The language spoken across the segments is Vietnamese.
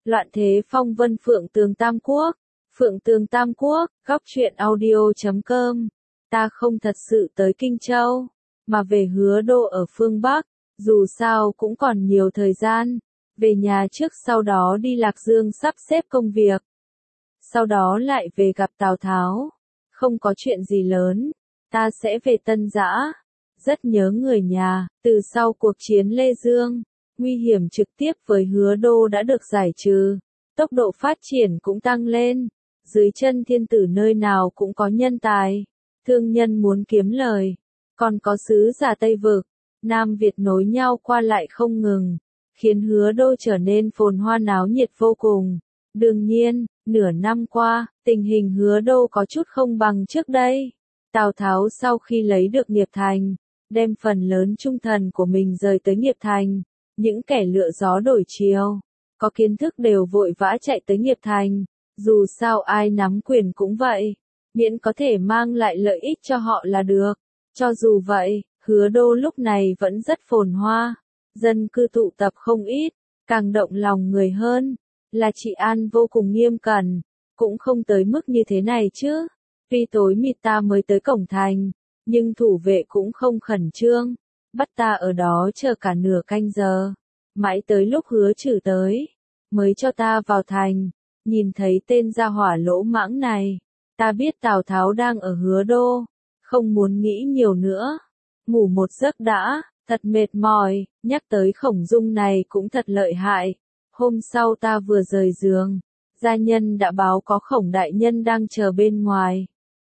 Loạn thế phong vân Phượng Tường Tam Quốc. Phượng Tường Tam Quốc, góc truyện audio.com. Ta không thật sự tới Kinh Châu, mà về Hứa Đô ở phương Bắc, dù sao cũng còn nhiều thời gian. Về nhà trước sau đó đi Lạc Dương sắp xếp công việc. Sau đó lại về gặp Tào Tháo. Không có chuyện gì lớn, ta sẽ về Tân Dã. Rất nhớ người nhà, từ sau cuộc chiến Lê Dương, nguy hiểm trực tiếp với Hứa Đô đã được giải trừ. Tốc độ phát triển cũng tăng lên. Dưới chân thiên tử nơi nào cũng có nhân tài. Thương nhân muốn kiếm lời. Còn có sứ giả Tây Vực, Nam Việt nối nhau qua lại không ngừng, khiến Hứa Đô trở nên phồn hoa náo nhiệt vô cùng. Đương nhiên, nửa năm qua, tình hình Hứa Đô có chút không bằng trước đây. Tào Tháo sau khi lấy được Nghiệp Thành, đem phần lớn trung thần của mình rời tới Nghiệp Thành. Những kẻ lựa gió đổi chiều, có kiến thức đều vội vã chạy tới Nghiệp Thành. Dù sao ai nắm quyền cũng vậy, miễn có thể mang lại lợi ích cho họ là được. Cho dù vậy, Hứa Đô lúc này vẫn rất phồn hoa, dân cư tụ tập không ít, càng động lòng người hơn là trị an vô cùng nghiêm cẩn, cũng không tới mức như thế này chứ. Tuy tối mịt ta mới tới cổng thành, nhưng thủ vệ cũng không khẩn trương, bắt ta ở đó chờ cả nửa canh giờ, mãi tới lúc Hứa Trử tới, mới cho ta vào thành. Nhìn thấy tên gia hỏa lỗ mãng này, ta biết Tào Tháo đang ở Hứa Đô, không muốn nghĩ nhiều nữa. Ngủ một giấc đã, thật mệt mỏi, nhắc tới Khổng Dung này cũng thật lợi hại. Hôm sau ta vừa rời giường, gia nhân đã báo có Khổng đại nhân đang chờ bên ngoài.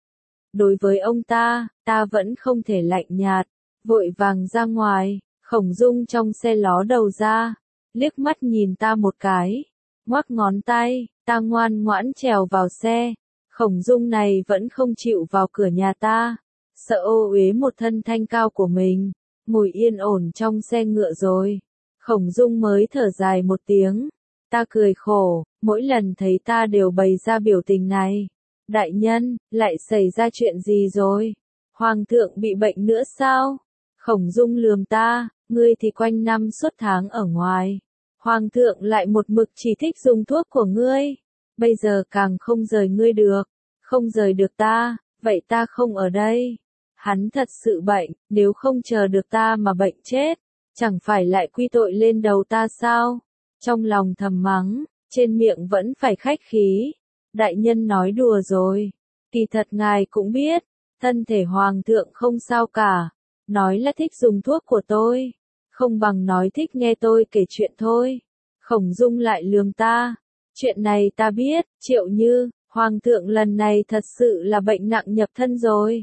Đối với ông ta vẫn không thể lạnh nhạt, vội vàng ra ngoài. Khổng Dung trong xe ló đầu ra, liếc mắt nhìn ta một cái, ngoắc ngón tay, ta ngoan ngoãn trèo vào xe. Khổng Dung này vẫn không chịu vào cửa nhà ta, sợ ô uế một thân thanh cao của mình, ngồi yên ổn trong xe ngựa rồi. Khổng Dung mới thở dài một tiếng, ta cười khổ, mỗi lần thấy ta đều bày ra biểu tình này. Đại nhân, lại xảy ra chuyện gì rồi? Hoàng thượng bị bệnh nữa sao? Khổng Dung lườm ta, ngươi thì quanh năm suốt tháng ở ngoài. Hoàng thượng lại một mực chỉ thích dùng thuốc của ngươi. Bây giờ càng không rời ngươi được. Không rời được ta, vậy ta không ở đây. Hắn thật sự bệnh, nếu không chờ được ta mà bệnh chết, chẳng phải lại quy tội lên đầu ta sao? Trong lòng thầm mắng, trên miệng vẫn phải khách khí. Đại nhân nói đùa rồi. Kỳ thật ngài cũng biết, thân thể hoàng thượng không sao cả. Nói là thích dùng thuốc của tôi, không bằng nói thích nghe tôi kể chuyện thôi. Khổng Dung lại lườm ta. Chuyện này ta biết, Triệu Như, hoàng thượng lần này thật sự là bệnh nặng nhập thân rồi.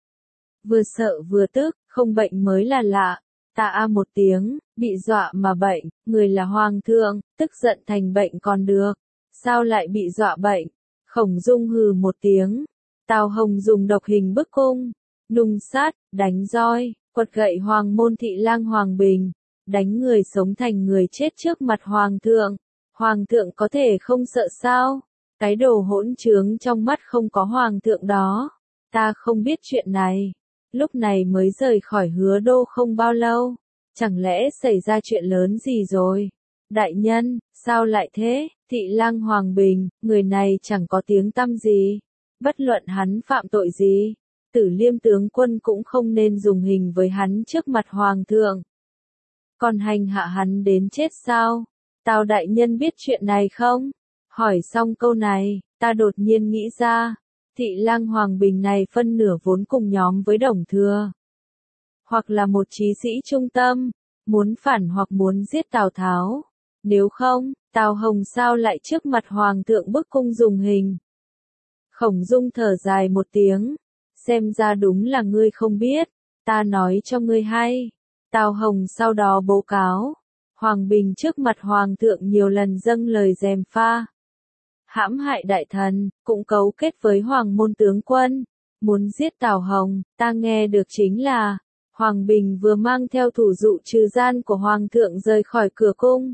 Vừa sợ vừa tức, không bệnh mới là lạ. Ta a một tiếng, bị dọa mà bệnh, người là hoàng thượng, tức giận thành bệnh còn được. Sao lại bị dọa bệnh? Khổng Dung hừ một tiếng. Tào Hồng dùng độc hình bức cung, nung sát, đánh roi, quật gậy Hoàng môn thị lang Hoàng Bình, đánh người sống thành người chết trước mặt Hoàng thượng. Hoàng thượng có thể không sợ sao? Cái đồ hỗn trướng trong mắt không có Hoàng thượng đó. Ta không biết chuyện này. Lúc này mới rời khỏi Hứa Đô không bao lâu. Chẳng lẽ xảy ra chuyện lớn gì rồi? Đại nhân, sao lại thế? Thị lang Hoàng Bình, người này chẳng có tiếng tăm gì. Bất luận hắn phạm tội gì, Tử Liêm tướng quân cũng không nên dùng hình với hắn trước mặt Hoàng thượng. Còn hành hạ hắn đến chết sao? Tào đại nhân biết chuyện này không? Hỏi xong câu này, ta đột nhiên nghĩ ra, thị lang Hoàng Bình này phân nửa vốn cùng nhóm với Đồng Thừa. Hoặc là một chí sĩ trung tâm, muốn phản hoặc muốn giết Tào Tháo. Nếu không, Tào Hồng sao lại trước mặt Hoàng thượng bức cung dùng hình? Khổng Dung thở dài một tiếng, xem ra đúng là ngươi không biết, ta nói cho ngươi hay. Tào Hồng sau đó báo cáo, Hoàng Bình trước mặt Hoàng thượng nhiều lần dâng lời gièm pha. Hãm hại đại thần, cũng cấu kết với Hoàng môn tướng quân, muốn giết Tào Hồng. Ta nghe được chính là, Hoàng Bình vừa mang theo thủ dụ trừ gian của Hoàng thượng rời khỏi cửa cung.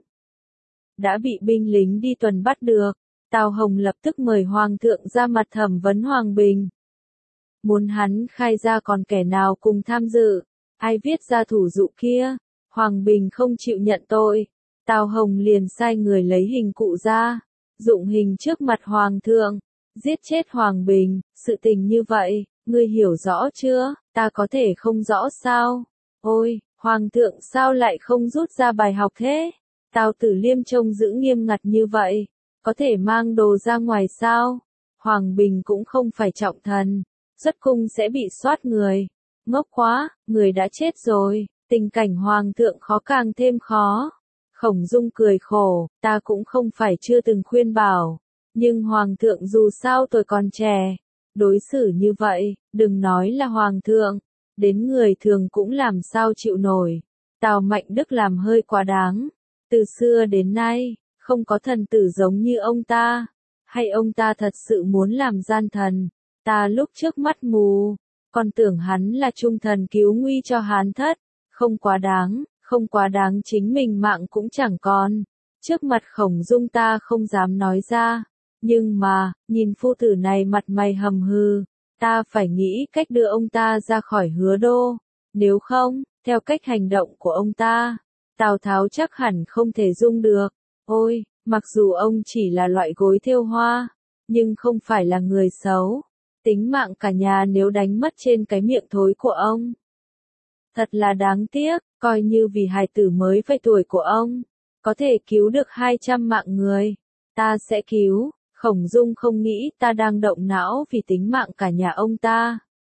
Đã bị binh lính đi tuần bắt được. Tào Hồng lập tức mời Hoàng thượng ra mặt thẩm vấn Hoàng Bình. Muốn hắn khai ra còn kẻ nào cùng tham dự, ai viết ra thủ dụ kia. Hoàng Bình không chịu nhận tội. Tào Hồng liền sai người lấy hình cụ ra, dụng hình trước mặt hoàng thượng, giết chết Hoàng Bình, sự tình như vậy, ngươi hiểu rõ chưa, ta có thể không rõ sao? Ôi, hoàng thượng sao lại không rút ra bài học thế? Tào Tử Liêm trông giữ nghiêm ngặt như vậy, có thể mang đồ ra ngoài sao? Hoàng Bình cũng không phải trọng thần, xuất cung sẽ bị soát người. Ngốc quá, người đã chết rồi, tình cảnh hoàng thượng khó càng thêm khó. Khổng Dung cười khổ, ta cũng không phải chưa từng khuyên bảo, nhưng hoàng thượng dù sao tôi còn trẻ, đối xử như vậy, đừng nói là hoàng thượng, đến người thường cũng làm sao chịu nổi. Tào Mạnh Đức làm hơi quá đáng, từ xưa đến nay, không có thần tử giống như ông ta, hay ông ta thật sự muốn làm gian thần, ta lúc trước mắt mù, còn tưởng hắn là trung thần cứu nguy cho Hán thất, không quá đáng. Không quá đáng chính mình mạng cũng chẳng còn. Trước mặt Khổng Dung ta không dám nói ra. Nhưng mà, nhìn phu tử này mặt mày hầm hừ, ta phải nghĩ cách đưa ông ta ra khỏi Hứa Đô. Nếu không, theo cách hành động của ông ta, Tào Tháo chắc hẳn không thể dung được. Ôi, mặc dù ông chỉ là loại gối thêu hoa, nhưng không phải là người xấu. Tính mạng cả nhà nếu đánh mất trên cái miệng thối của ông. Thật là đáng tiếc, coi như vì hài tử mới vài tuổi của ông, có thể cứu được 200 mạng người, ta sẽ cứu. Khổng Dung không nghĩ ta đang động não vì tính mạng cả nhà ông ta.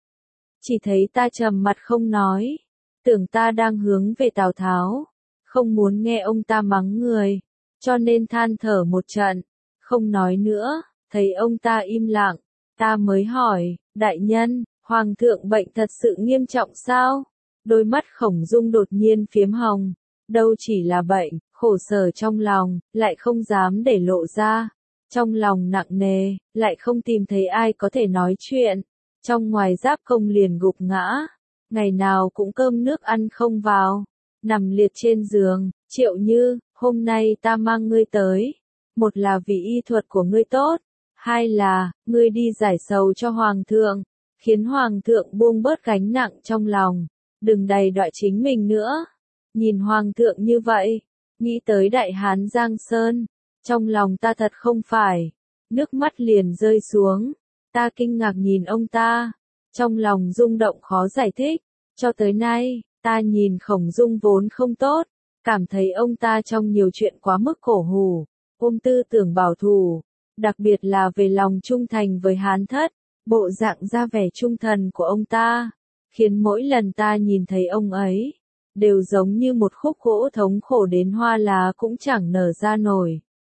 Chỉ thấy ta trầm mặt không nói, tưởng ta đang hướng về Tào Tháo, không muốn nghe ông ta mắng người, cho nên than thở một trận, không nói nữa, thấy ông ta im lặng, ta mới hỏi, đại nhân, hoàng thượng bệnh thật sự nghiêm trọng sao? Đôi mắt Khổng Dung đột nhiên phiếm hồng, đâu chỉ là bệnh, khổ sở trong lòng, lại không dám để lộ ra. Trong lòng nặng nề, lại không tìm thấy ai có thể nói chuyện. Trong ngoài Giáp Công liền gục ngã, ngày nào cũng cơm nước ăn không vào, nằm liệt trên giường. Triệu Như, hôm nay ta mang ngươi tới, một là vì y thuật của ngươi tốt, hai là, ngươi đi giải sầu cho hoàng thượng, khiến hoàng thượng buông bớt gánh nặng trong lòng, đừng đầy đọa chính mình nữa. Nhìn hoàng thượng như vậy, nghĩ tới đại hán Giang Sơn, trong lòng ta thật không phải, nước mắt liền rơi xuống, ta kinh ngạc nhìn ông ta, trong lòng rung động khó giải thích, cho tới nay, ta nhìn Khổng Dung vốn không tốt, cảm thấy ông ta trong nhiều chuyện quá mức cổ hủ, ôm tư tưởng bảo thủ, đặc biệt là về lòng trung thành với Hán thất, bộ dạng ra vẻ trung thần của ông ta, khiến mỗi lần ta nhìn thấy ông ấy, đều giống như một khúc gỗ thống khổ đến hoa lá cũng chẳng nở ra nổi.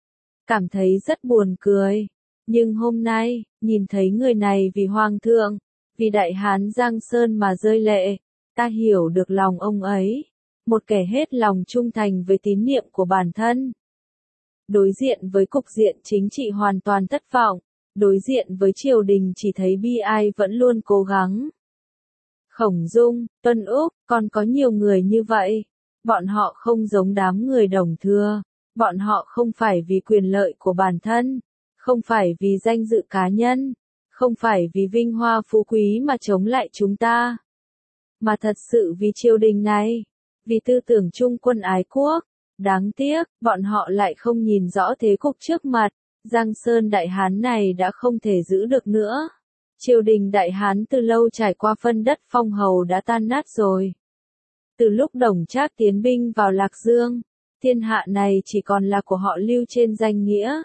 Cảm thấy rất buồn cười, nhưng hôm nay, nhìn thấy người này vì hoàng thượng, vì đại hán Giang Sơn mà rơi lệ, ta hiểu được lòng ông ấy, một kẻ hết lòng trung thành với tín niệm của bản thân. Đối diện với cục diện chính trị hoàn toàn thất vọng, đối diện với triều đình chỉ thấy bi ai vẫn luôn cố gắng. Khổng Dung, Tuân Úc, còn có nhiều người như vậy, bọn họ không giống đám người Đồng Thừa, bọn họ không phải vì quyền lợi của bản thân, không phải vì danh dự cá nhân, không phải vì vinh hoa phú quý mà chống lại chúng ta, mà thật sự vì triều đình này, vì tư tưởng trung quân ái quốc. Đáng tiếc, bọn họ lại không nhìn rõ thế cục trước mặt, Giang Sơn Đại Hán này đã không thể giữ được nữa. Triều đình Đại Hán từ lâu trải qua phân đất phong hầu đã tan nát rồi. Từ lúc Đồng Trác tiến binh vào Lạc Dương, thiên hạ này chỉ còn là của họ Lưu trên danh nghĩa.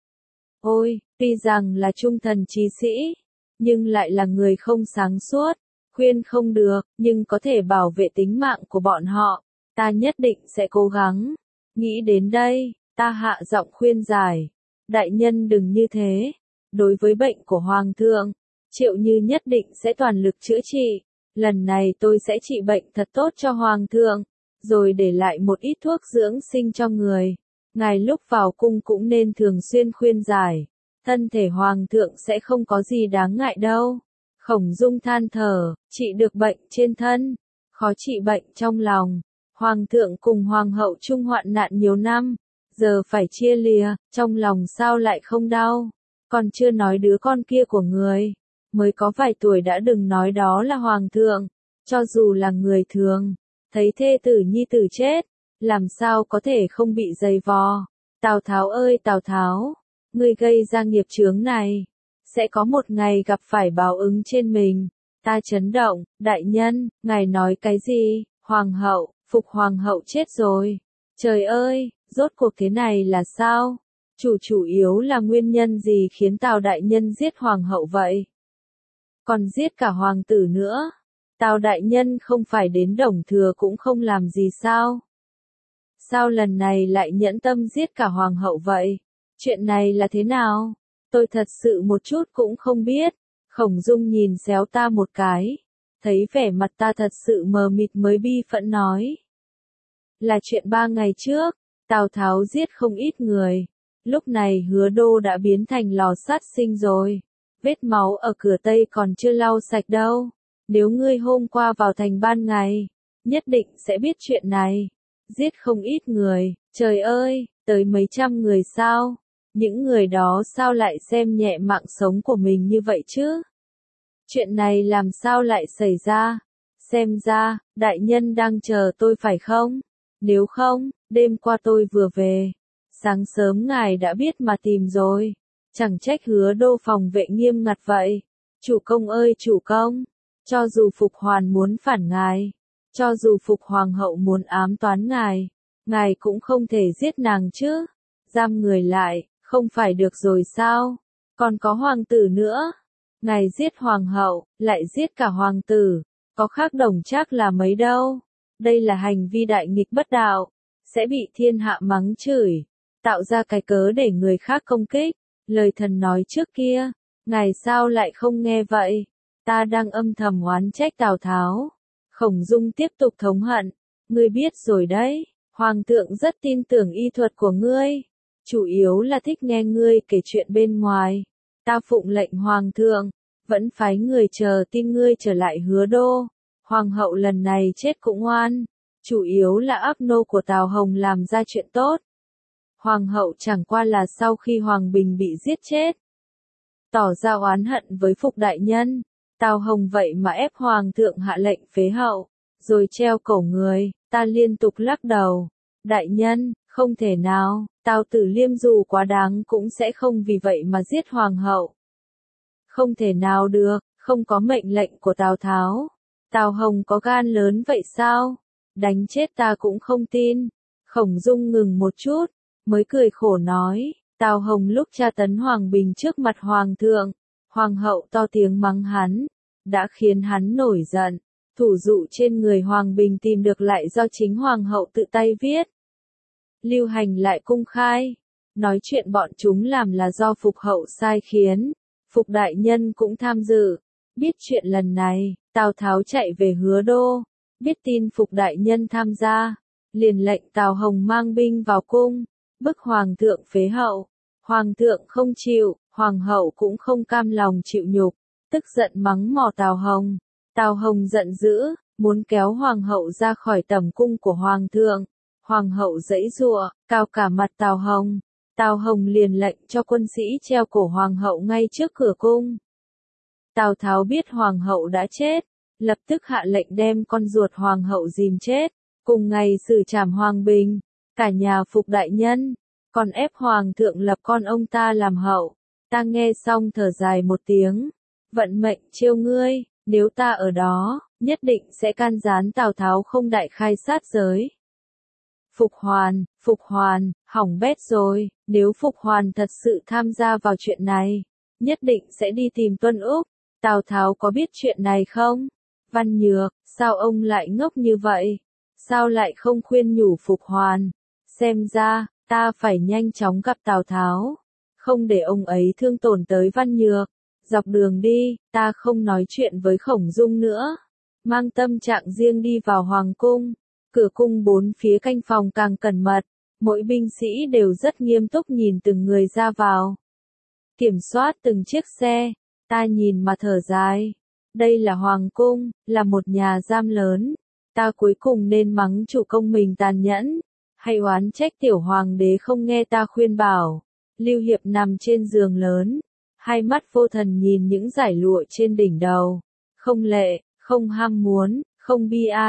Ôi, tuy rằng là trung thần chí sĩ, nhưng lại là người không sáng suốt, khuyên không được, nhưng có thể bảo vệ tính mạng của bọn họ, ta nhất định sẽ cố gắng. Nghĩ đến đây, ta hạ giọng khuyên giải, đại nhân đừng như thế, đối với bệnh của hoàng thượng, Triệu Như nhất định sẽ toàn lực chữa trị, lần này tôi sẽ trị bệnh thật tốt cho hoàng thượng, rồi để lại một ít thuốc dưỡng sinh cho người. Ngài lúc vào cung cũng nên thường xuyên khuyên giải, thân thể hoàng thượng sẽ không có gì đáng ngại đâu. Khổng Dung than thở, trị được bệnh trên thân, khó trị bệnh trong lòng. Hoàng thượng cùng hoàng hậu chung hoạn nạn nhiều năm, giờ phải chia lìa, trong lòng sao lại không đau. Còn chưa nói đứa con kia của người, mới có vài tuổi đã đừng nói đó là hoàng thượng, cho dù là người thường, thấy thê tử nhi tử chết, làm sao có thể không bị giày vò. Tào Tháo ơi Tào Tháo, ngươi gây ra nghiệp chướng này, sẽ có một ngày gặp phải báo ứng trên mình. Ta chấn động, đại nhân, ngài nói cái gì? Hoàng hậu, Phục hoàng hậu chết rồi. Trời ơi, rốt cuộc thế này là sao? Chủ yếu là nguyên nhân gì khiến Tào đại nhân giết hoàng hậu vậy? Còn giết cả hoàng tử nữa. Tào đại nhân không phải đến Đồng Thừa cũng không làm gì sao? Sao lần này lại nhẫn tâm giết cả hoàng hậu vậy? Chuyện này là thế nào? Tôi thật sự một chút cũng không biết. Khổng Dung nhìn xéo ta một cái. Thấy vẻ mặt ta thật sự mờ mịt mới bi phẫn nói. Là chuyện 3 ngày trước, Tào Tháo giết không ít người. Lúc này Hứa Đô đã biến thành lò sát sinh rồi. Vết máu ở cửa Tây còn chưa lau sạch đâu. Nếu ngươi hôm qua vào thành ban ngày, nhất định sẽ biết chuyện này. Giết không ít người, trời ơi, tới mấy trăm người sao? Những người đó sao lại xem nhẹ mạng sống của mình như vậy chứ? Chuyện này làm sao lại xảy ra? Xem ra, đại nhân đang chờ tôi phải không? Nếu không, đêm qua tôi vừa về. Sáng sớm ngài đã biết mà tìm rồi. Chẳng trách Hứa Đô phòng vệ nghiêm ngặt vậy. Chủ công ơi chủ công, cho dù Phục Hoàn muốn phản ngài, cho dù Phục Hoàng hậu muốn ám toán ngài cũng không thể giết nàng chứ. Giam người lại, không phải được rồi sao? Còn có hoàng tử nữa. Ngài giết hoàng hậu, lại giết cả hoàng tử, có khác Đồng Trác là mấy đâu. Đây là hành vi đại nghịch bất đạo, sẽ bị thiên hạ mắng chửi, tạo ra cái cớ để người khác công kích. Lời thần nói trước kia, ngài sao lại không nghe vậy? Ta đang âm thầm oán trách Tào Tháo. Khổng Dung tiếp tục thống hận. Ngươi biết rồi đấy, Hoàng thượng rất tin tưởng y thuật của ngươi. Chủ yếu là thích nghe ngươi kể chuyện bên ngoài. Ta phụng lệnh Hoàng thượng, vẫn phái người chờ tin ngươi trở lại Hứa Đô. Hoàng hậu lần này chết cũng oan. Chủ yếu là áp nô của Tào Hồng làm ra chuyện tốt. Hoàng hậu chẳng qua là sau khi Hoàng Bình bị giết chết, tỏ ra oán hận với Phục đại nhân. Tào Hồng vậy mà ép Hoàng thượng hạ lệnh phế hậu, rồi treo cổ người. Ta liên tục lắc đầu. Đại nhân, không thể nào, Tào Tử Liêm dù quá đáng cũng sẽ không vì vậy mà giết Hoàng hậu. Không thể nào được, không có mệnh lệnh của Tào Tháo. Tào Hồng có gan lớn vậy sao? Đánh chết ta cũng không tin. Khổng Dung ngừng một chút, mới cười khổ nói. Tào Hồng lúc tra tấn Hoàng Bình trước mặt Hoàng thượng, Hoàng hậu to tiếng mắng hắn, đã khiến hắn nổi giận. Thủ dụ trên người Hoàng Bình tìm được lại do chính Hoàng hậu tự tay viết. Lưu hành lại công khai, nói chuyện bọn chúng làm là do Phục hậu sai khiến. Phục đại nhân cũng tham dự. Biết chuyện lần này, Tào Tháo chạy về Hứa Đô, biết tin Phục đại nhân tham gia, liền lệnh Tào Hồng mang binh vào cung, bức Hoàng thượng phế hậu. Hoàng thượng không chịu, Hoàng hậu cũng không cam lòng chịu nhục, tức giận mắng mỏ Tào Hồng. Tào Hồng giận dữ, muốn kéo Hoàng hậu ra khỏi tẩm cung của Hoàng thượng. Hoàng hậu giãy giụa, cào cả mặt Tào Hồng. Tào Hồng liền lệnh cho quân sĩ treo cổ Hoàng hậu ngay trước cửa cung. Tào Tháo biết Hoàng hậu đã chết, lập tức hạ lệnh đem con ruột Hoàng hậu dìm chết, cùng ngày xử trảm Hoàng Bình, cả nhà Phục đại nhân, còn ép Hoàng thượng lập con ông ta làm hậu. Ta nghe xong thở dài một tiếng, vận mệnh trêu ngươi, nếu ta ở đó, nhất định sẽ can gián Tào Tháo không đại khai sát giới. Phục Hoàn, hỏng bét rồi, nếu Phục Hoàn thật sự tham gia vào chuyện này, nhất định sẽ đi tìm Tuân Úc. Tào Tháo có biết chuyện này không? Văn Nhược, sao ông lại ngốc như vậy? Sao lại không khuyên nhủ Phục Hoàn? Xem ra, ta phải nhanh chóng gặp Tào Tháo, không để ông ấy thương tổn tới Văn Nhược. Dọc đường đi, ta không nói chuyện với Khổng Dung nữa, mang tâm trạng riêng đi vào Hoàng cung. Cửa cung bốn phía canh phòng càng cẩn mật, mỗi binh sĩ đều rất nghiêm túc nhìn từng người ra vào, kiểm soát từng chiếc xe. Ta nhìn mà thở dài. Đây là Hoàng cung, là một nhà giam lớn. Ta cuối cùng nên mắng chủ công mình tàn nhẫn, hay oán trách tiểu hoàng đế không nghe ta khuyên bảo. Lưu Hiệp nằm trên giường lớn, hai mắt vô thần nhìn những dải lụa trên đỉnh đầu. Không lệ, không ham muốn, không bi ai,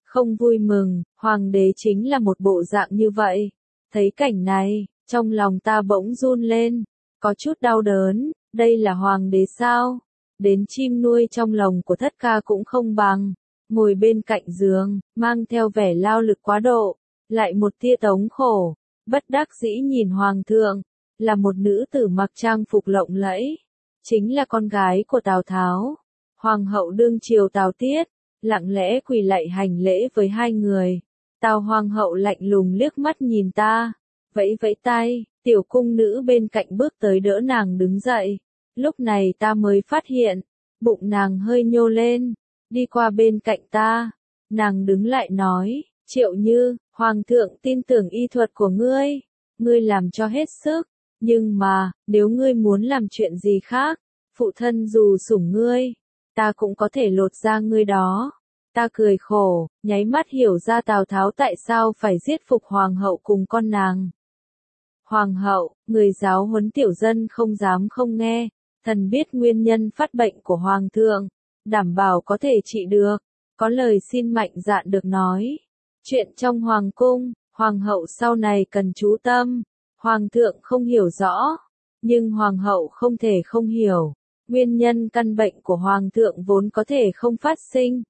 không vui mừng, hoàng đế chính là một bộ dạng như vậy. Thấy cảnh này, trong lòng ta bỗng run lên, có chút đau đớn, đây là hoàng đế sao? Đến chim nuôi trong lòng của Thất Ca cũng không bằng, ngồi bên cạnh giường, mang theo vẻ lao lực quá độ, lại một tia tống khổ, bất đắc dĩ nhìn hoàng thượng, là một nữ tử mặc trang phục lộng lẫy, chính là con gái của Tào Tháo, hoàng hậu đương triều Tào Tiết, lặng lẽ quỳ lạy hành lễ với hai người. Tào hoàng hậu lạnh lùng liếc mắt nhìn ta, vẫy vẫy tay, tiểu cung nữ bên cạnh bước tới đỡ nàng đứng dậy. Lúc này ta mới phát hiện, bụng nàng hơi nhô lên, đi qua bên cạnh ta, nàng đứng lại nói, Triệu Như, hoàng thượng tin tưởng y thuật của ngươi làm cho hết sức, nhưng mà, nếu ngươi muốn làm chuyện gì khác, phụ thân dù sủng ngươi, ta cũng có thể lột da ngươi đó. Ta cười khổ, nháy mắt hiểu ra Tào Tháo tại sao phải giết phục hoàng hậu cùng con nàng. Hoàng hậu, người giáo huấn tiểu dân không dám không nghe, thần biết nguyên nhân phát bệnh của hoàng thượng, đảm bảo có thể trị được, có lời xin mạnh dạn được nói. Chuyện trong hoàng cung, hoàng hậu sau này cần chú tâm, hoàng thượng không hiểu rõ, nhưng hoàng hậu không thể không hiểu, nguyên nhân căn bệnh của hoàng thượng vốn có thể không phát sinh.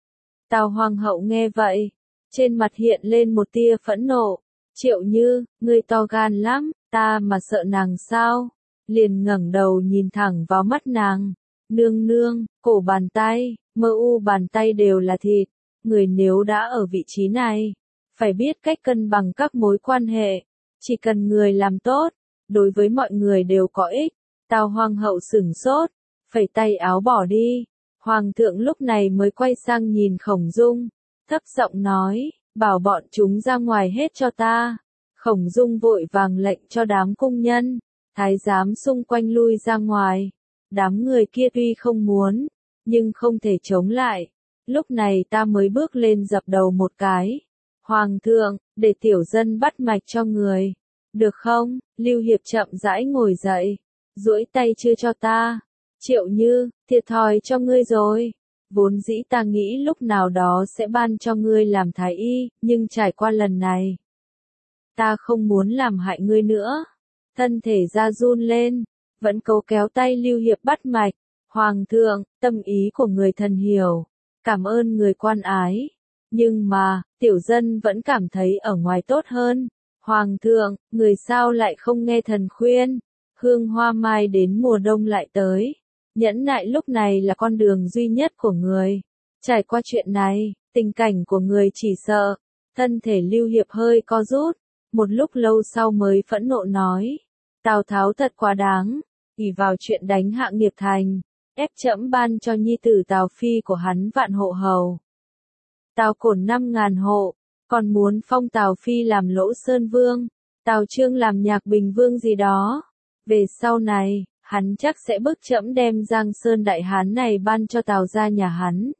Tào hoàng hậu nghe vậy, trên mặt hiện lên một tia phẫn nộ, Triệu Như, ngươi to gan lắm, ta mà sợ nàng sao? Liền ngẩng đầu nhìn thẳng vào mắt nàng, nương nương, cổ bàn tay, mơ u bàn tay đều là thịt, người nếu đã ở vị trí này, phải biết cách cân bằng các mối quan hệ, chỉ cần người làm tốt, đối với mọi người đều có ích. Tào hoàng hậu sửng sốt, phẩy tay áo bỏ đi. Hoàng thượng lúc này mới quay sang nhìn Khổng Dung, thấp giọng nói, bảo bọn chúng ra ngoài hết cho ta. Khổng Dung vội vàng lệnh cho đám cung nhân, thái giám xung quanh lui ra ngoài. Đám người kia tuy không muốn, nhưng không thể chống lại. Lúc này ta mới bước lên dập đầu một cái. Hoàng thượng, để tiểu dân bắt mạch cho người. Được không? Lưu Hiệp chậm rãi ngồi dậy, duỗi tay chưa cho ta. Triệu Như, thiệt thòi cho ngươi rồi. Vốn dĩ ta nghĩ lúc nào đó sẽ ban cho ngươi làm thái y, nhưng trải qua lần này, ta không muốn làm hại ngươi nữa. Thân thể ra run lên, vẫn cố kéo tay Lưu Hiệp bắt mạch. Hoàng thượng, tâm ý của người thần hiểu, cảm ơn người quan ái. Nhưng mà, tiểu dân vẫn cảm thấy ở ngoài tốt hơn. Hoàng thượng, người sao lại không nghe thần khuyên? Hương hoa mai đến mùa đông lại tới. Nhẫn nại lúc này là con đường duy nhất của người. Trải qua chuyện này, tình cảnh của người chỉ sợ. Thân thể Lưu Hiệp hơi co rút. Một lúc lâu sau mới phẫn nộ nói. Tào Tháo thật quá đáng. Ỷ vào chuyện đánh hạ Nghiệp Thành, ép trẫm ban cho nhi tử Tào Phi của hắn vạn hộ hầu. Tào Cổn 5.000 hộ, còn muốn phong Tào Phi làm Lỗ Sơn Vương, Tào Chương làm Nhạc Bình Vương gì đó. Về sau này, hắn chắc sẽ bức trẫm đem Giang Sơn Đại Hán này ban cho Tào gia nhà hắn.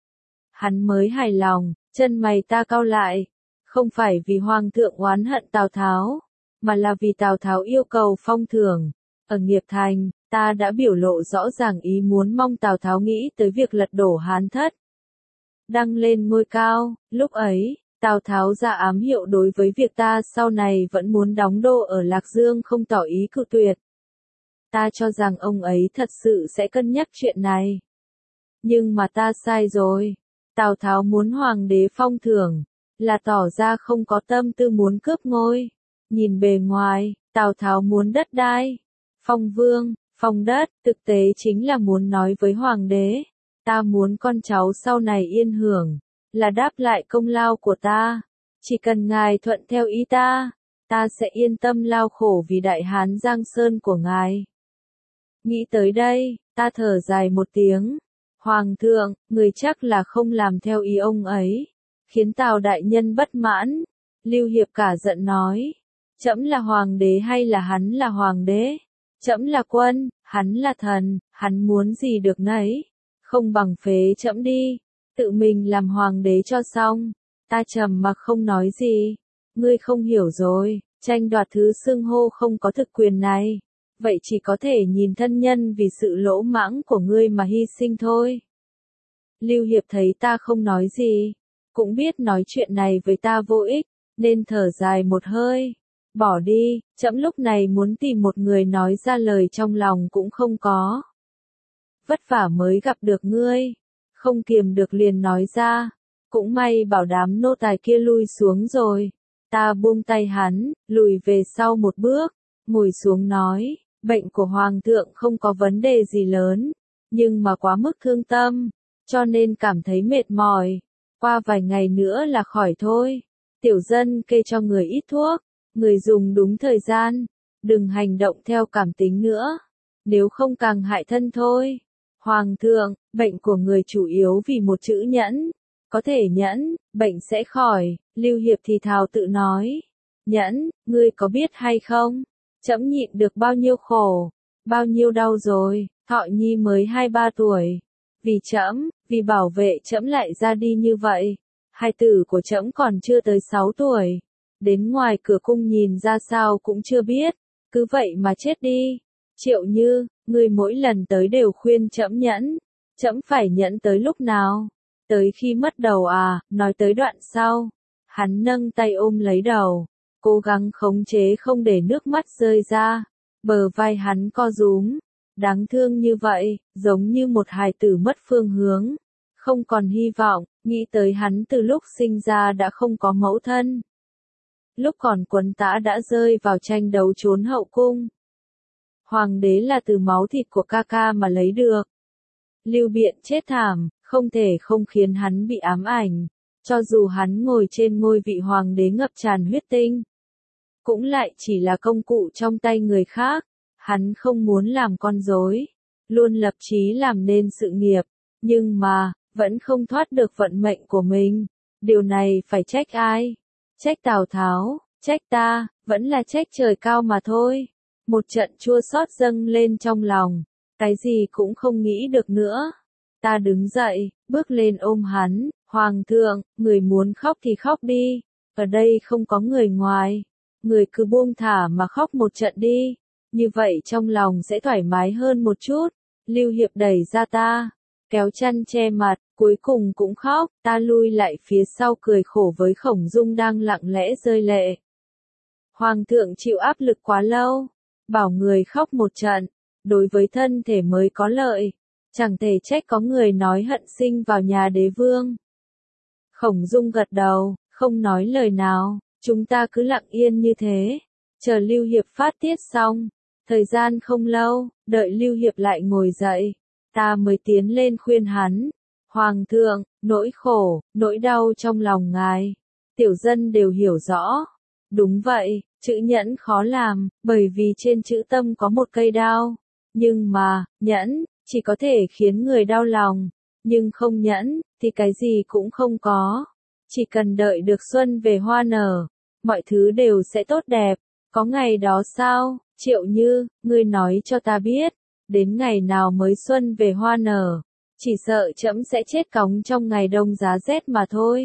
Hắn mới hài lòng, chân mày ta cau lại, không phải vì Hoàng thượng oán hận Tào Tháo, mà là vì Tào Tháo yêu cầu phong thưởng. Ở Nghiệp Thành, ta đã biểu lộ rõ ràng ý muốn mong Tào Tháo nghĩ tới việc lật đổ Hán Thất. Đăng lên ngôi cao, lúc ấy, Tào Tháo ra ám hiệu đối với việc ta sau này vẫn muốn đóng đô ở Lạc Dương không tỏ ý cự tuyệt. Ta cho rằng ông ấy thật sự sẽ cân nhắc chuyện này. Nhưng mà ta sai rồi. Tào Tháo muốn hoàng đế phong thưởng, là tỏ ra không có tâm tư muốn cướp ngôi. Nhìn bề ngoài, Tào Tháo muốn đất đai, phong vương, phong đất, thực tế chính là muốn nói với hoàng đế. Ta muốn con cháu sau này yên hưởng, là đáp lại công lao của ta. Chỉ cần ngài thuận theo ý ta, ta sẽ yên tâm lao khổ vì Đại Hán Giang Sơn của ngài. Nghĩ tới đây, ta thở dài một tiếng. Hoàng thượng, người chắc là không làm theo ý ông ấy, khiến Tào đại nhân bất mãn. Lưu Hiệp cả giận nói, trẫm là hoàng đế hay là hắn là hoàng đế? Trẫm là quân, hắn là thần, hắn muốn gì được nấy. Không bằng phế trẫm đi, tự mình làm hoàng đế cho xong. Ta trầm mặc không nói gì. Ngươi không hiểu rồi, tranh đoạt thứ xưng hô không có thực quyền này. Vậy chỉ có thể nhìn thân nhân vì sự lỗ mãng của ngươi mà hy sinh thôi. Lưu Hiệp thấy ta không nói gì, cũng biết nói chuyện này với ta vô ích, nên thở dài một hơi. Bỏ đi, trẫm lúc này muốn tìm một người nói ra lời trong lòng cũng không có. Vất vả mới gặp được ngươi, không kiềm được liền nói ra, cũng may bảo đám nô tài kia lui xuống rồi. Ta buông tay hắn, lùi về sau một bước, ngồi xuống nói, bệnh của hoàng thượng không có vấn đề gì lớn, nhưng mà quá mức thương tâm, cho nên cảm thấy mệt mỏi, qua vài ngày nữa là khỏi thôi. Tiểu dân kê cho người ít thuốc, người dùng đúng thời gian, đừng hành động theo cảm tính nữa, nếu không càng hại thân thôi. Hoàng thượng, bệnh của người chủ yếu vì một chữ nhẫn, có thể nhẫn, bệnh sẽ khỏi, Lưu Hiệp thì thào tự nói. Nhẫn, ngươi có biết hay không? Trẫm nhịn được bao nhiêu khổ, bao nhiêu đau rồi, Thọ Nhi mới 2-3 tuổi. Vì trẫm, vì bảo vệ trẫm lại ra đi như vậy. Hai tử của trẫm còn chưa tới 6 tuổi. Đến ngoài cửa cung nhìn ra sao cũng chưa biết, cứ vậy mà chết đi. Triệu Như, ngươi mỗi lần tới đều khuyên trẫm nhẫn. Trẫm phải nhẫn tới lúc nào? Tới khi mất đầu à, nói tới đoạn sau. Hắn nâng tay ôm lấy đầu, cố gắng khống chế không để nước mắt rơi ra. Bờ vai hắn co rúm, đáng thương như vậy, giống như một hài tử mất phương hướng. Không còn hy vọng, nghĩ tới hắn từ lúc sinh ra đã không có mẫu thân. Lúc còn quấn tã đã rơi vào tranh đấu trốn hậu cung. Hoàng đế là từ máu thịt của ca ca mà lấy được. Lưu Biện chết thảm, không thể không khiến hắn bị ám ảnh, cho dù hắn ngồi trên ngôi vị hoàng đế ngập tràn huyết tinh. Cũng lại chỉ là công cụ trong tay người khác, hắn không muốn làm con rối, luôn lập chí làm nên sự nghiệp, nhưng mà, vẫn không thoát được vận mệnh của mình. Điều này phải trách ai? Trách Tào Tháo, trách ta, vẫn là trách trời cao mà thôi. Một trận chua xót dâng lên trong lòng, cái gì cũng không nghĩ được nữa. Ta đứng dậy, bước lên ôm hắn, Hoàng thượng, người muốn khóc thì khóc đi, ở đây không có người ngoài, người cứ buông thả mà khóc một trận đi, như vậy trong lòng sẽ thoải mái hơn một chút. Lưu Hiệp đẩy ra ta, kéo chăn che mặt, cuối cùng cũng khóc, ta lui lại phía sau cười khổ với Khổng Dung đang lặng lẽ rơi lệ. Hoàng thượng chịu áp lực quá lâu, bảo người khóc một trận, đối với thân thể mới có lợi, chẳng thể trách có người nói hận sinh vào nhà đế vương. Khổng Dung gật đầu, không nói lời nào, chúng ta cứ lặng yên như thế, chờ Lưu Hiệp phát tiết xong. Thời gian không lâu, đợi Lưu Hiệp lại ngồi dậy, ta mới tiến lên khuyên hắn. Hoàng thượng, nỗi khổ, nỗi đau trong lòng ngài, tiểu dân đều hiểu rõ. Đúng vậy, chữ nhẫn khó làm, bởi vì trên chữ tâm có một cây đao. Nhưng mà, nhẫn, chỉ có thể khiến người đau lòng, nhưng không nhẫn, thì cái gì cũng không có. Chỉ cần đợi được xuân về hoa nở, mọi thứ đều sẽ tốt đẹp. Có ngày đó sao, Triệu Như, ngươi nói cho ta biết, đến ngày nào mới xuân về hoa nở, chỉ sợ trẫm sẽ chết cóng trong ngày đông giá rét mà thôi.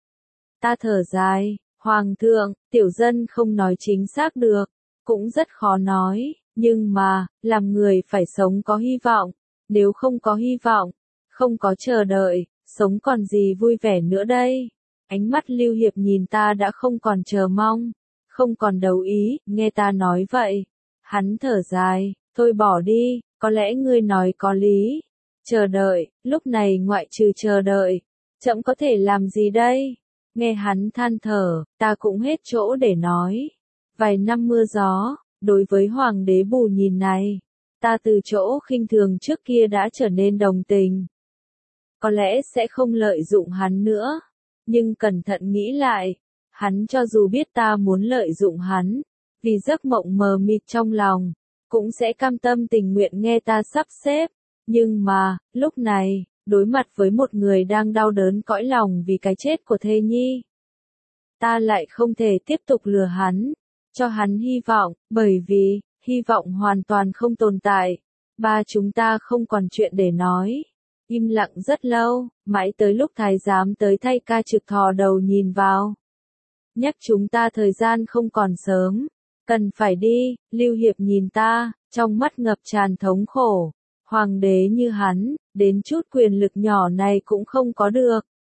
Ta thở dài, Hoàng thượng, tiểu dân không nói chính xác được, cũng rất khó nói, nhưng mà, làm người phải sống có hy vọng, nếu không có hy vọng, không có chờ đợi, sống còn gì vui vẻ nữa đây. Ánh mắt Lưu Hiệp nhìn ta đã không còn chờ mong, không còn đấu ý, nghe ta nói vậy. Hắn thở dài, thôi bỏ đi, có lẽ ngươi nói có lý. Chờ đợi, lúc này ngoại trừ chờ đợi, trẫm có thể làm gì đây? Nghe hắn than thở, ta cũng hết chỗ để nói. Vài năm mưa gió, đối với hoàng đế bù nhìn này, ta từ chỗ khinh thường trước kia đã trở nên đồng tình. Có lẽ sẽ không lợi dụng hắn nữa, nhưng cẩn thận nghĩ lại, hắn cho dù biết ta muốn lợi dụng hắn, vì giấc mộng mờ mịt trong lòng, cũng sẽ cam tâm tình nguyện nghe ta sắp xếp. Nhưng mà, lúc này, đối mặt với một người đang đau đớn cõi lòng vì cái chết của thê nhi, ta lại không thể tiếp tục lừa hắn, cho hắn hy vọng, bởi vì, hy vọng hoàn toàn không tồn tại. Ba chúng ta không còn chuyện để nói. Im lặng rất lâu, mãi tới lúc thái giám tới thay ca trực thò đầu nhìn vào. Nhắc chúng ta thời gian không còn sớm, cần phải đi. Lưu Hiệp nhìn ta, trong mắt ngập tràn thống khổ. Hoàng đế như hắn, đến chút quyền lực nhỏ này cũng không có được,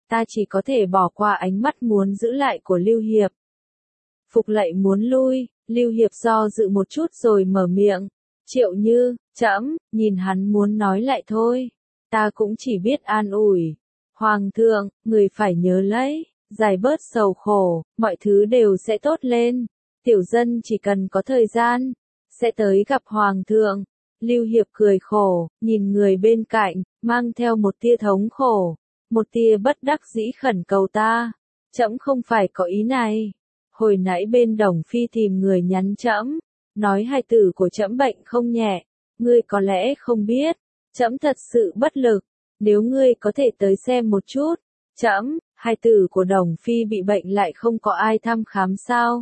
ta chỉ có thể bỏ qua ánh mắt muốn giữ lại của Lưu Hiệp. Phục lạy muốn lui, Lưu Hiệp do dự một chút rồi mở miệng. Triệu Như, trẫm, nhìn hắn muốn nói lại thôi. Ta cũng chỉ biết an ủi. Hoàng thượng, người phải nhớ lấy, giải bớt sầu khổ, mọi thứ đều sẽ tốt lên. Tiểu dân chỉ cần có thời gian, sẽ tới gặp Hoàng thượng. Lưu Hiệp cười khổ, nhìn người bên cạnh, mang theo một tia thống khổ, một tia bất đắc dĩ khẩn cầu ta. Trẫm không phải có ý này. Hồi nãy bên Đồng Phi tìm người nhắn trẫm, nói hài tử của trẫm bệnh không nhẹ, ngươi có lẽ không biết, trẫm thật sự bất lực, nếu ngươi có thể tới xem một chút. Trẫm, hài tử của Đồng Phi bị bệnh lại không có ai thăm khám sao?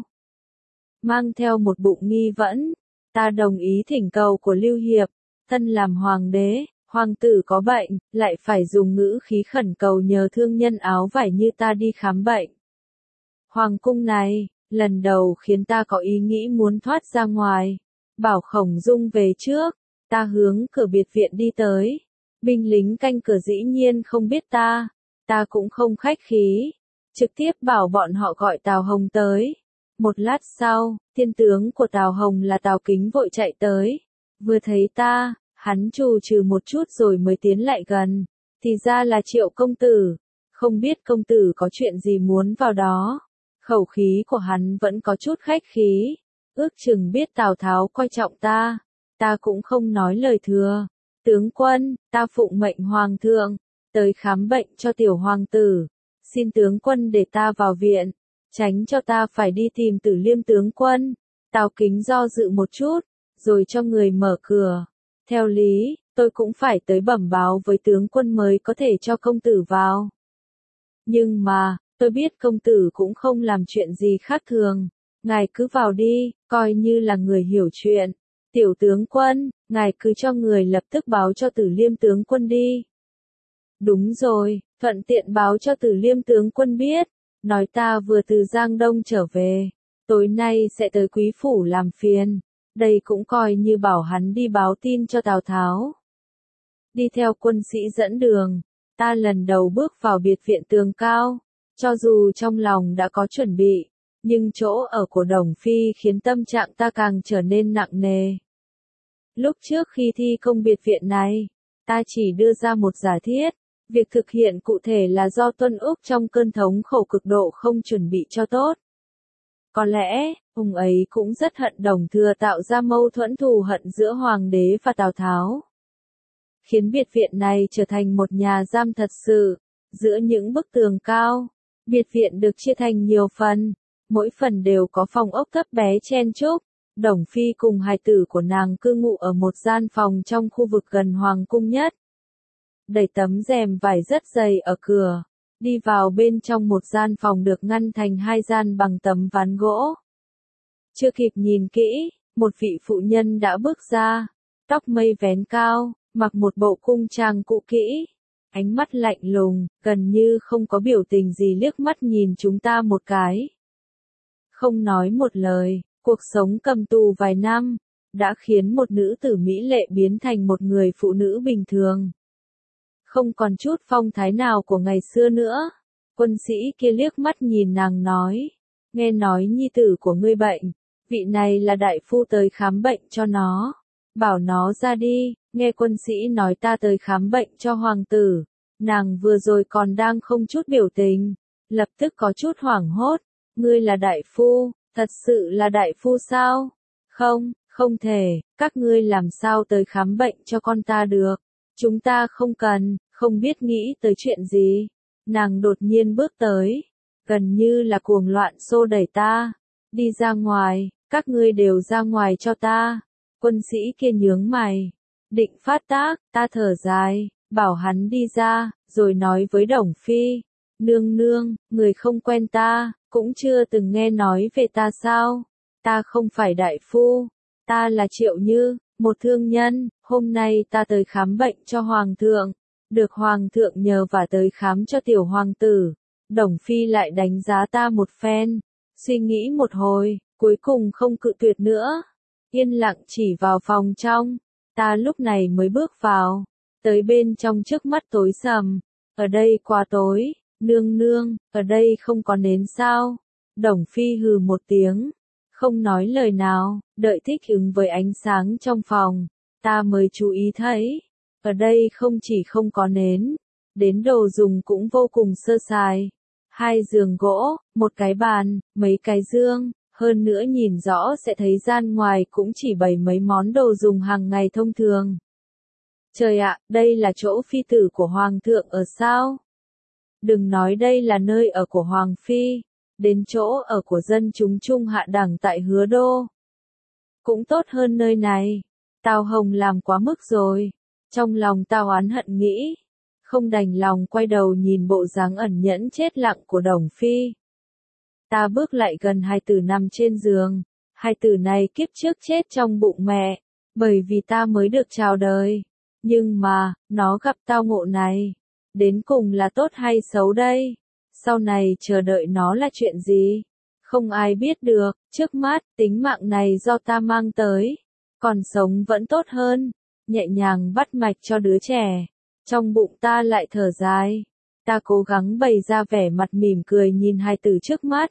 Mang theo một bụng nghi vấn, ta đồng ý thỉnh cầu của Lưu Hiệp, thân làm hoàng đế, hoàng tử có bệnh, lại phải dùng ngữ khí khẩn cầu nhờ thương nhân áo vải như ta đi khám bệnh. Hoàng cung này, lần đầu khiến ta có ý nghĩ muốn thoát ra ngoài. Bảo Khổng Dung về trước, ta hướng cửa biệt viện đi tới. Binh lính canh cửa dĩ nhiên không biết ta cũng không khách khí. Trực tiếp bảo bọn họ gọi Tào Hồng tới. Một lát sau, thiên tướng của Tào Hồng là Tào Kính vội chạy tới. Vừa thấy ta, hắn trù trừ một chút rồi mới tiến lại gần. Thì ra là Triệu công tử. Không biết công tử có chuyện gì muốn vào đó. Khẩu khí của hắn vẫn có chút khách khí, ước chừng biết Tào Tháo coi trọng ta cũng không nói lời thừa. Tướng quân, ta phụng mệnh hoàng thượng, tới khám bệnh cho tiểu hoàng tử, xin tướng quân để ta vào viện, tránh cho ta phải đi tìm Tử Liêm tướng quân. Tào Kính do dự một chút, rồi cho người mở cửa. Theo lý, tôi cũng phải tới bẩm báo với tướng quân mới có thể cho công tử vào. Nhưng mà, tôi biết công tử cũng không làm chuyện gì khác thường, ngài cứ vào đi, coi như là người hiểu chuyện. Tiểu tướng quân, ngài cứ cho người lập tức báo cho Tử Liêm tướng quân đi. Đúng rồi, thuận tiện báo cho Tử Liêm tướng quân biết, nói ta vừa từ Giang Đông trở về, tối nay sẽ tới Quý phủ làm phiền, đây cũng coi như bảo hắn đi báo tin cho Tào Tháo. Đi theo quân sĩ dẫn đường, ta lần đầu bước vào biệt viện tường cao. Cho dù trong lòng đã có chuẩn bị, nhưng chỗ ở của Đồng Phi khiến tâm trạng ta càng trở nên nặng nề. Lúc trước khi thi công biệt viện này, ta chỉ đưa ra một giả thiết, việc thực hiện cụ thể là do Tuân Úc trong cơn thống khổ cực độ không chuẩn bị cho tốt. Có lẽ, ông ấy cũng rất hận Đồng Thừa tạo ra mâu thuẫn thù hận giữa Hoàng đế và Tào Tháo. Khiến biệt viện này trở thành một nhà giam thật sự, giữa những bức tường cao. Biệt viện được chia thành nhiều phần, mỗi phần đều có phòng ốc thấp bé chen chúc. Đồng Phi cùng hài tử của nàng cư ngụ ở một gian phòng trong khu vực gần hoàng cung nhất. Đẩy tấm rèm vải rất dày ở cửa, đi vào bên trong một gian phòng được ngăn thành hai gian bằng tấm ván gỗ. Chưa kịp nhìn kỹ, một vị phụ nhân đã bước ra, tóc mây vén cao, mặc một bộ cung trang cũ kỹ. Ánh mắt lạnh lùng, gần như không có biểu tình gì liếc mắt nhìn chúng ta một cái. Không nói một lời, cuộc sống cầm tù vài năm, đã khiến một nữ tử mỹ lệ biến thành một người phụ nữ bình thường. Không còn chút phong thái nào của ngày xưa nữa. Quân sĩ kia liếc mắt nhìn nàng nói, nghe nói nhi tử của ngươi bệnh, vị này là đại phu tới khám bệnh cho nó. Bảo nó ra đi, nghe quân sĩ nói ta tới khám bệnh cho hoàng tử. Nàng vừa rồi còn đang không chút biểu tình, lập tức có chút hoảng hốt. Ngươi là đại phu, thật sự là đại phu sao? Không, không thể, các ngươi làm sao tới khám bệnh cho con ta được. Chúng ta không cần, không biết nghĩ tới chuyện gì. Nàng đột nhiên bước tới, gần như là cuồng loạn xô đẩy ta. Đi ra ngoài, các ngươi đều ra ngoài cho ta. Quân sĩ kia nhướng mày, định phát tác, ta thở dài, bảo hắn đi ra, rồi nói với Đồng Phi, nương nương, người không quen ta, cũng chưa từng nghe nói về ta sao, ta không phải đại phu, ta là Triệu Như, một thương nhân, hôm nay ta tới khám bệnh cho hoàng thượng, được hoàng thượng nhờ và tới khám cho tiểu hoàng tử. Đồng Phi lại đánh giá ta một phen, suy nghĩ một hồi, cuối cùng không cự tuyệt nữa, yên lặng chỉ vào phòng trong. Ta lúc này mới bước vào, tới bên trong trước mắt tối sầm, ở đây quá tối, Nương nương, ở đây không có nến sao? Đồng Phi hừ một tiếng, không nói lời nào, đợi thích ứng với ánh sáng trong phòng. Ta mới chú ý thấy, ở đây không chỉ không có nến, đến đồ dùng cũng vô cùng sơ sài. 2 giường gỗ, một cái bàn, mấy cái dương, hơn nữa nhìn rõ sẽ thấy gian ngoài cũng chỉ bày mấy món đồ dùng hàng ngày thông thường. Trời ạ, đây là chỗ phi tử của Hoàng thượng ở sao? Đừng nói đây là nơi ở của Hoàng Phi, đến chỗ ở của dân chúng trung hạ đẳng tại Hứa Đô. Cũng tốt hơn nơi này. Tào Hồng làm quá mức rồi. Trong lòng Tào oán hận nghĩ. Không đành lòng quay đầu nhìn bộ dáng ẩn nhẫn chết lặng của Đồng Phi. Ta bước lại gần hai tử nằm trên giường. Hai tử này kiếp trước chết trong bụng mẹ, bởi vì ta mới được chào đời. Nhưng mà, nó gặp tao ngộ này. Đến cùng là tốt hay xấu đây? Sau này chờ đợi nó là chuyện gì? Không ai biết được, trước mắt, tính mạng này do ta mang tới. Còn sống vẫn tốt hơn. Nhẹ nhàng bắt mạch cho đứa trẻ. Trong bụng ta lại thở dài. Ta cố gắng bày ra vẻ mặt mỉm cười nhìn hai tử trước mắt.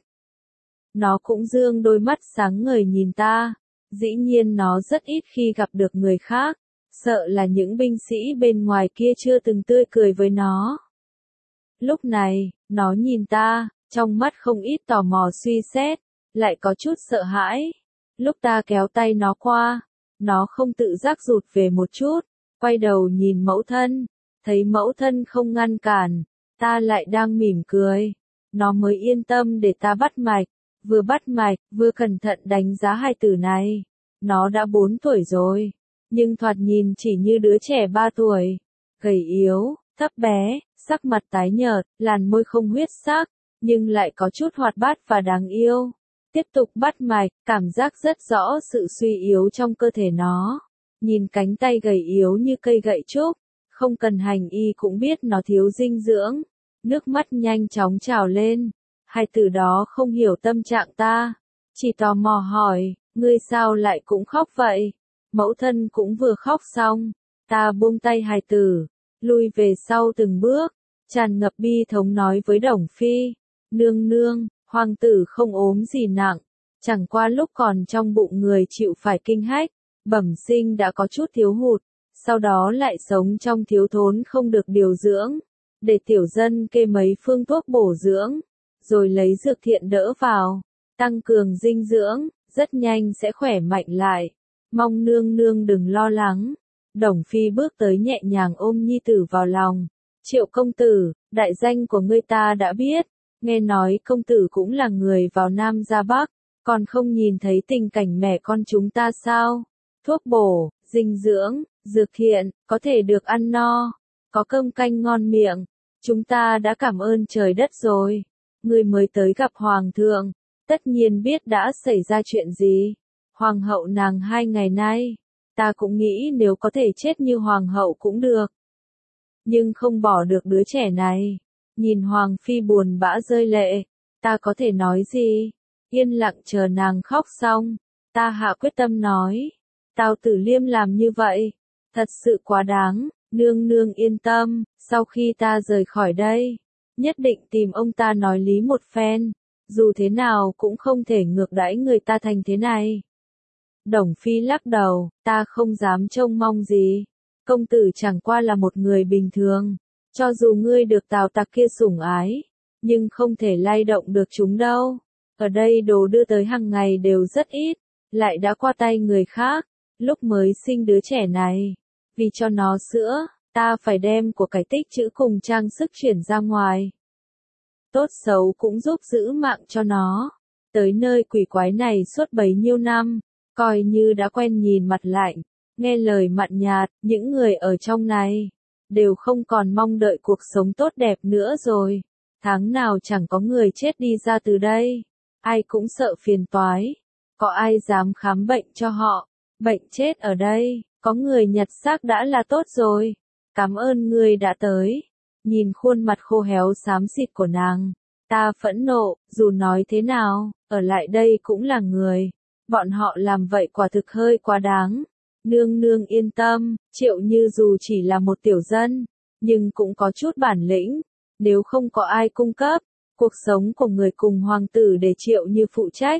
Nó cũng dương đôi mắt sáng ngời nhìn ta. Dĩ nhiên nó rất ít khi gặp được người khác. Sợ là những binh sĩ bên ngoài kia chưa từng tươi cười với nó. Lúc này, nó nhìn ta, trong mắt không ít tò mò suy xét, lại có chút sợ hãi. Lúc ta kéo tay nó qua, nó không tự giác rụt về một chút, quay đầu nhìn mẫu thân, thấy mẫu thân không ngăn cản, ta lại đang mỉm cười. Nó mới yên tâm để ta bắt mạch, vừa cẩn thận đánh giá hai tử này. Nó đã 4 tuổi rồi, nhưng thoạt nhìn chỉ như đứa trẻ 3 tuổi, gầy yếu, thấp bé, sắc mặt tái nhợt, làn môi không huyết sắc, nhưng lại có chút hoạt bát và đáng yêu. Tiếp tục bắt mạch, cảm giác rất rõ sự suy yếu trong cơ thể nó. Nhìn cánh tay gầy yếu như cây gậy trúc, không cần hành y cũng biết nó thiếu dinh dưỡng. Nước mắt nhanh chóng trào lên. Hai từ đó không hiểu tâm trạng ta, chỉ tò mò hỏi, ngươi sao lại cũng khóc vậy? Mẫu thân cũng vừa khóc xong, ta buông tay hài tử, lui về sau từng bước, tràn ngập bi thống nói với Đồng Phi, nương nương, hoàng tử không ốm gì nặng, chẳng qua lúc còn trong bụng người chịu phải kinh hách, bẩm sinh đã có chút thiếu hụt, sau đó lại sống trong thiếu thốn không được điều dưỡng, để tiểu dân kê mấy phương thuốc bổ dưỡng, rồi lấy dược thiện đỡ vào, tăng cường dinh dưỡng, rất nhanh sẽ khỏe mạnh lại. Mong nương nương đừng lo lắng. Đồng Phi bước tới nhẹ nhàng ôm nhi tử vào lòng. Triệu công tử, đại danh của ngươi ta đã biết. Nghe nói công tử cũng là người vào Nam ra Bắc. Còn không nhìn thấy tình cảnh mẹ con chúng ta sao? Thuốc bổ, dinh dưỡng, dược thiện, có thể được ăn no. Có cơm canh ngon miệng. Chúng ta đã cảm ơn trời đất rồi. Ngươi mới tới gặp Hoàng thượng. Tất nhiên biết đã xảy ra chuyện gì. Hoàng hậu nàng 2 ngày nay, ta cũng nghĩ nếu có thể chết như hoàng hậu cũng được. Nhưng không bỏ được đứa trẻ này. Nhìn Hoàng Phi buồn bã rơi lệ, ta có thể nói gì? Yên lặng chờ nàng khóc xong, ta hạ quyết tâm nói. Tào Tử Liêm làm như vậy, thật sự quá đáng, nương nương yên tâm, sau khi ta rời khỏi đây, nhất định tìm ông ta nói lý một phen, dù thế nào cũng không thể ngược đãi người ta thành thế này. Đồng Phi lắc đầu, ta không dám trông mong gì. Công tử chẳng qua là một người bình thường. Cho dù ngươi được Tào tặc kia sủng ái, nhưng không thể lay động được chúng đâu. Ở đây đồ đưa tới hàng ngày đều rất ít, lại đã qua tay người khác. Lúc mới sinh đứa trẻ này, vì cho nó sữa, ta phải đem của cải tích trữ cùng trang sức chuyển ra ngoài. Tốt xấu cũng giúp giữ mạng cho nó. Tới nơi quỷ quái này suốt bấy nhiêu năm. Coi như đã quen nhìn mặt lạnh, nghe lời mặn nhạt, những người ở trong này, đều không còn mong đợi cuộc sống tốt đẹp nữa rồi. Tháng nào chẳng có người chết đi ra từ đây, ai cũng sợ phiền toái, có ai dám khám bệnh cho họ, bệnh chết ở đây, có người nhặt xác đã là tốt rồi. Cảm ơn ngươi đã tới. Nhìn khuôn mặt khô héo xám xịt của nàng, ta phẫn nộ, dù nói thế nào, ở lại đây cũng là người. Bọn họ làm vậy quả thực hơi quá đáng. Nương nương yên tâm, Triệu Như dù chỉ là một tiểu dân, nhưng cũng có chút bản lĩnh. Nếu không có ai cung cấp, cuộc sống của người cùng hoàng tử để Triệu Như phụ trách.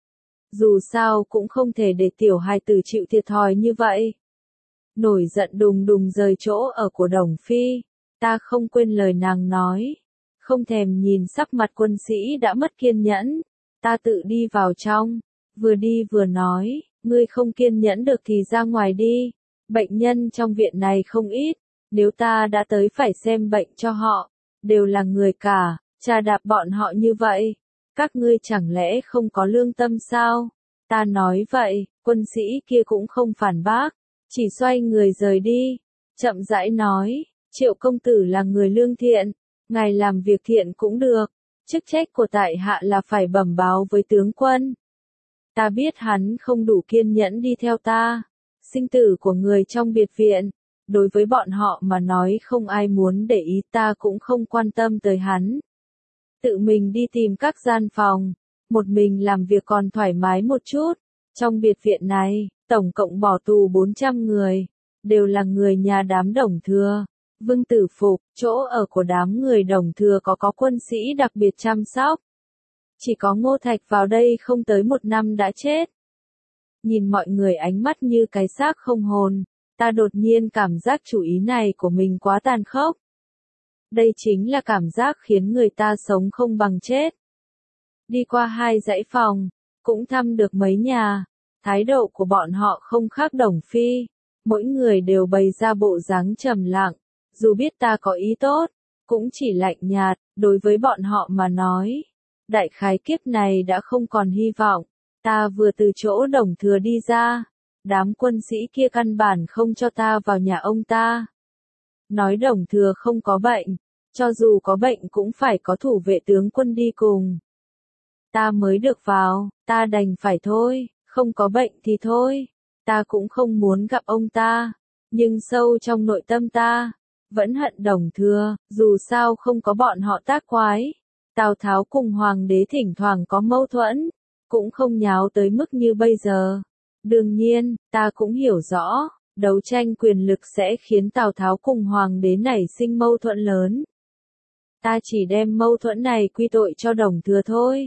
Dù sao cũng không thể để tiểu hài tử chịu thiệt thòi như vậy. Nổi giận đùng đùng rời chỗ ở của Đồng Phi, ta không quên lời nàng nói. Không thèm nhìn sắc mặt quân sĩ đã mất kiên nhẫn, ta tự đi vào trong, vừa đi vừa nói, ngươi không kiên nhẫn được thì ra ngoài đi, bệnh nhân trong viện này không ít, nếu ta đã tới phải xem bệnh cho họ, đều là người cả, trà đạp bọn họ như vậy, các ngươi chẳng lẽ không có lương tâm sao? Ta nói vậy, quân sĩ kia cũng không phản bác, chỉ xoay người rời đi, chậm rãi nói, Triệu công tử là người lương thiện, ngài làm việc thiện cũng được, chức trách của tại hạ là phải bẩm báo với tướng quân. Ta biết hắn không đủ kiên nhẫn đi theo ta, sinh tử của người trong biệt viện, đối với bọn họ mà nói không ai muốn để ý, ta cũng không quan tâm tới hắn. Tự mình đi tìm các gian phòng, một mình làm việc còn thoải mái một chút. Trong biệt viện này, tổng cộng bỏ tù 400 người, đều là người nhà đám Đồng Thừa. Vương Tử Phục, chỗ ở của đám người Đồng Thừa có quân sĩ đặc biệt chăm sóc. Chỉ có Ngô Thạch vào đây không tới 1 năm đã chết. Nhìn mọi người ánh mắt như cái xác không hồn, ta đột nhiên cảm giác chủ ý này của mình quá tàn khốc. Đây chính là cảm giác khiến người ta sống không bằng chết. Đi qua 2 dãy phòng, cũng thăm được mấy nhà, thái độ của bọn họ không khác Đồng Phi, mỗi người đều bày ra bộ dáng trầm lặng, dù biết ta có ý tốt, cũng chỉ lạnh nhạt, đối với bọn họ mà nói. Đại khái kiếp này đã không còn hy vọng, ta vừa từ chỗ Đồng Thừa đi ra, đám quân sĩ kia căn bản không cho ta vào nhà ông ta. Nói Đồng Thừa không có bệnh, cho dù có bệnh cũng phải có thủ vệ tướng quân đi cùng. Ta mới được vào, ta đành phải thôi, không có bệnh thì thôi, ta cũng không muốn gặp ông ta, nhưng sâu trong nội tâm ta, vẫn hận Đồng Thừa, dù sao không có bọn họ tác quái. Tào Tháo cùng hoàng đế thỉnh thoảng có mâu thuẫn, cũng không nháo tới mức như bây giờ. Đương nhiên, ta cũng hiểu rõ, đấu tranh quyền lực sẽ khiến Tào Tháo cùng hoàng đế nảy sinh mâu thuẫn lớn. Ta chỉ đem mâu thuẫn này quy tội cho Đồng Thừa thôi.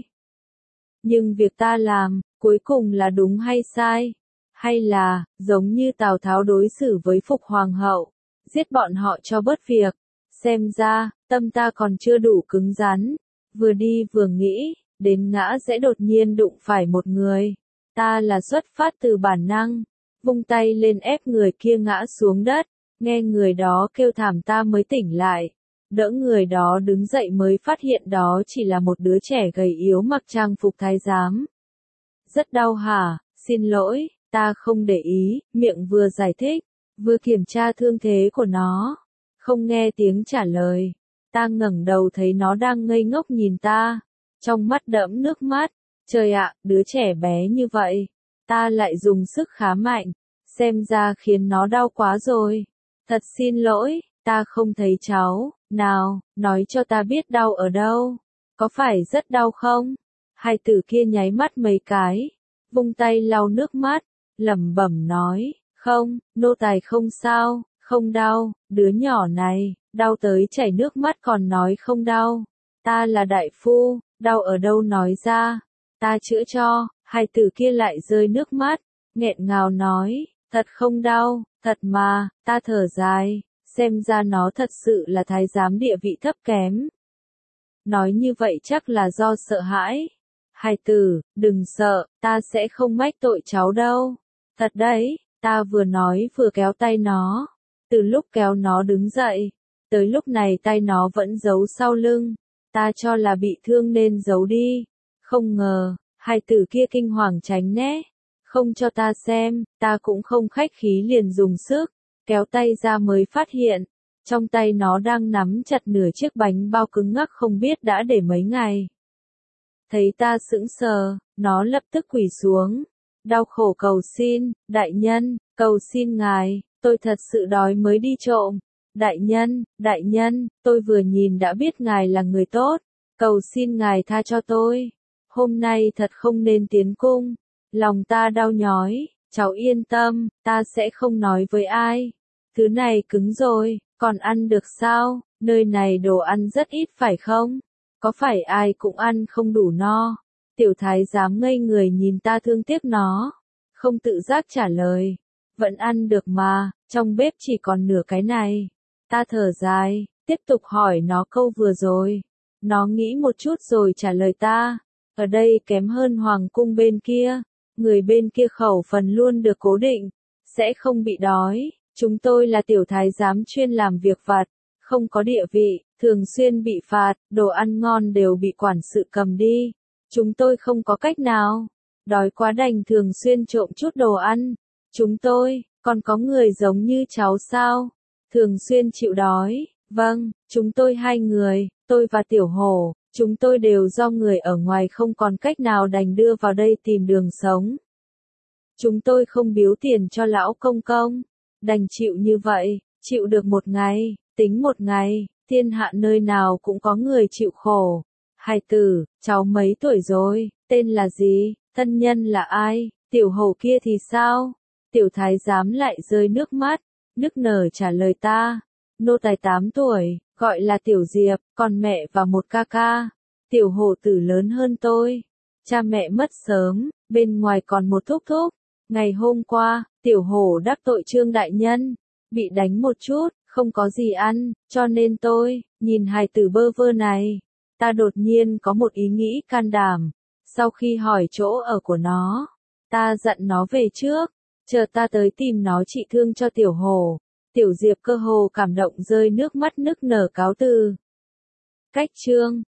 Nhưng việc ta làm, cuối cùng là đúng hay sai? Hay là, giống như Tào Tháo đối xử với Phục Hoàng hậu, giết bọn họ cho bớt việc? Xem ra, tâm ta còn chưa đủ cứng rắn. Vừa đi vừa nghĩ, đến ngã sẽ đột nhiên đụng phải một người. Ta là xuất phát từ bản năng, vung tay lên ép người kia ngã xuống đất, nghe người đó kêu thảm ta mới tỉnh lại. Đỡ người đó đứng dậy mới phát hiện đó chỉ là một đứa trẻ gầy yếu mặc trang phục thái giám. Rất đau hả, xin lỗi, ta không để ý, miệng vừa giải thích, vừa kiểm tra thương thế của nó. Không nghe tiếng trả lời, ta ngẩng đầu thấy nó đang ngây ngốc nhìn ta, trong mắt đẫm nước mắt. Trời ạ, đứa trẻ bé như vậy, ta lại dùng sức khá mạnh, xem ra khiến nó đau quá rồi. Thật xin lỗi, ta không thấy cháu, nào, nói cho ta biết đau ở đâu, có phải rất đau không? Hai tử kia nháy mắt mấy cái, vung tay lau nước mắt, lẩm bẩm nói, không, nô tài không sao, không đau, đứa nhỏ này, đau tới chảy nước mắt còn nói không đau. Ta là đại phu, đau ở đâu nói ra, ta chữa cho. Hai tử kia lại rơi nước mắt, nghẹn ngào nói, thật không đau, thật mà. Ta thở dài, xem ra nó thật sự là thái giám địa vị thấp kém. Nói như vậy chắc là do sợ hãi. Hai tử, đừng sợ, ta sẽ không mách tội cháu đâu. Thật đấy, ta vừa nói vừa kéo tay nó. Từ lúc kéo nó đứng dậy, tới lúc này tay nó vẫn giấu sau lưng. Ta cho là bị thương nên giấu đi. Không ngờ, hai tử kia kinh hoàng tránh né. Không cho ta xem, ta cũng không khách khí liền dùng sức. Kéo tay ra mới phát hiện. Trong tay nó đang nắm chặt nửa chiếc bánh bao cứng ngắc không biết đã để mấy ngày. Thấy ta sững sờ, nó lập tức quỳ xuống. Đau khổ cầu xin, đại nhân, cầu xin ngài, tôi thật sự đói mới đi trộm. Đại nhân, tôi vừa nhìn đã biết ngài là người tốt. Cầu xin ngài tha cho tôi. Hôm nay thật không nên tiến cung. Lòng ta đau nhói, cháu yên tâm, ta sẽ không nói với ai. Thứ này cứng rồi, Còn ăn được sao? Nơi này đồ ăn rất ít phải không? Có phải ai cũng ăn không đủ no? Tiểu thái giám ngây người nhìn ta thương tiếc nó. Không tự giác trả lời. Vẫn ăn được mà, trong bếp chỉ còn nửa cái này. Ta thở dài, tiếp tục hỏi nó câu vừa rồi. Nó nghĩ một chút rồi trả lời ta. Ở đây kém hơn hoàng cung bên kia. Người bên kia khẩu phần luôn được cố định. Sẽ không bị đói. Chúng tôi là tiểu thái giám chuyên làm việc vặt. Không có địa vị, thường xuyên bị phạt, đồ ăn ngon đều bị quản sự cầm đi. Chúng tôi không có cách nào. Đói quá đành thường xuyên trộm chút đồ ăn. Chúng tôi, còn có người giống như cháu sao? Thường xuyên chịu đói. Vâng, chúng tôi 2 người, tôi và Tiểu Hổ, chúng tôi đều do người ở ngoài không còn cách nào đành đưa vào đây tìm đường sống. Chúng tôi không biếu tiền cho lão công công, đành chịu như vậy, chịu được một ngày, tính một ngày, thiên hạ nơi nào cũng có người chịu khổ. Hài tử, cháu mấy tuổi rồi, tên là gì, thân nhân là ai, Tiểu Hổ kia thì sao? Tiểu thái giám lại rơi nước mắt, nức nở trả lời ta. Nô tài 8 tuổi, gọi là Tiểu Diệp, còn mẹ và một ca ca. Tiểu Hổ tử lớn hơn tôi. Cha mẹ mất sớm, bên ngoài còn một thúc thúc. Ngày hôm qua, Tiểu Hổ đắc tội Trương đại nhân, bị đánh một chút, không có gì ăn, cho nên tôi, nhìn hài tử bơ vơ này, ta đột nhiên có một ý nghĩ can đảm. Sau khi hỏi chỗ ở của nó, ta dặn nó về trước, chờ ta tới tìm nó trị thương cho Tiểu Hổ. Tiểu Diệp cơ hồ cảm động rơi nước mắt nức nở cáo từ. Cách chương